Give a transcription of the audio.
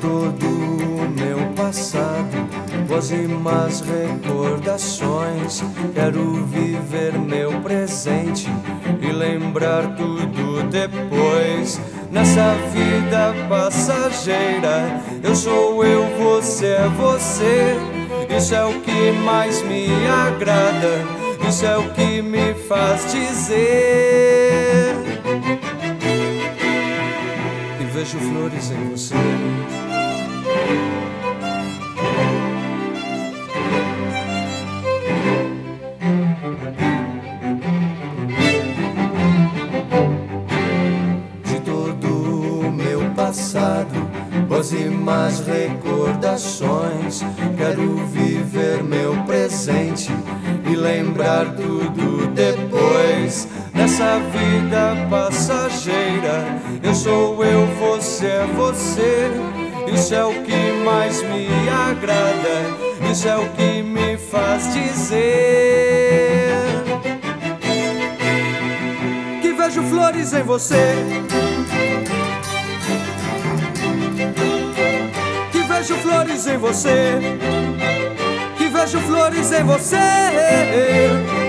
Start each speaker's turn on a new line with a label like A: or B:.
A: todo o meu passado, pósimas recordações. Quero viver meu presente e lembrar tudo depois. Nessa vida passageira, eu sou eu, você é você. Isso é o que mais me agrada, isso é o que me faz dizer que vejo flores em você. De todo o meu passado, pósimas recordações. Quero viver meu presente e lembrar tudo depois. Nessa vida passageira, eu sou eu, você é você. Isso é o que mais me agrada, isso é o que me faz dizer que vejo flores em você. Que vejo flores em você. Que vejo flores em você.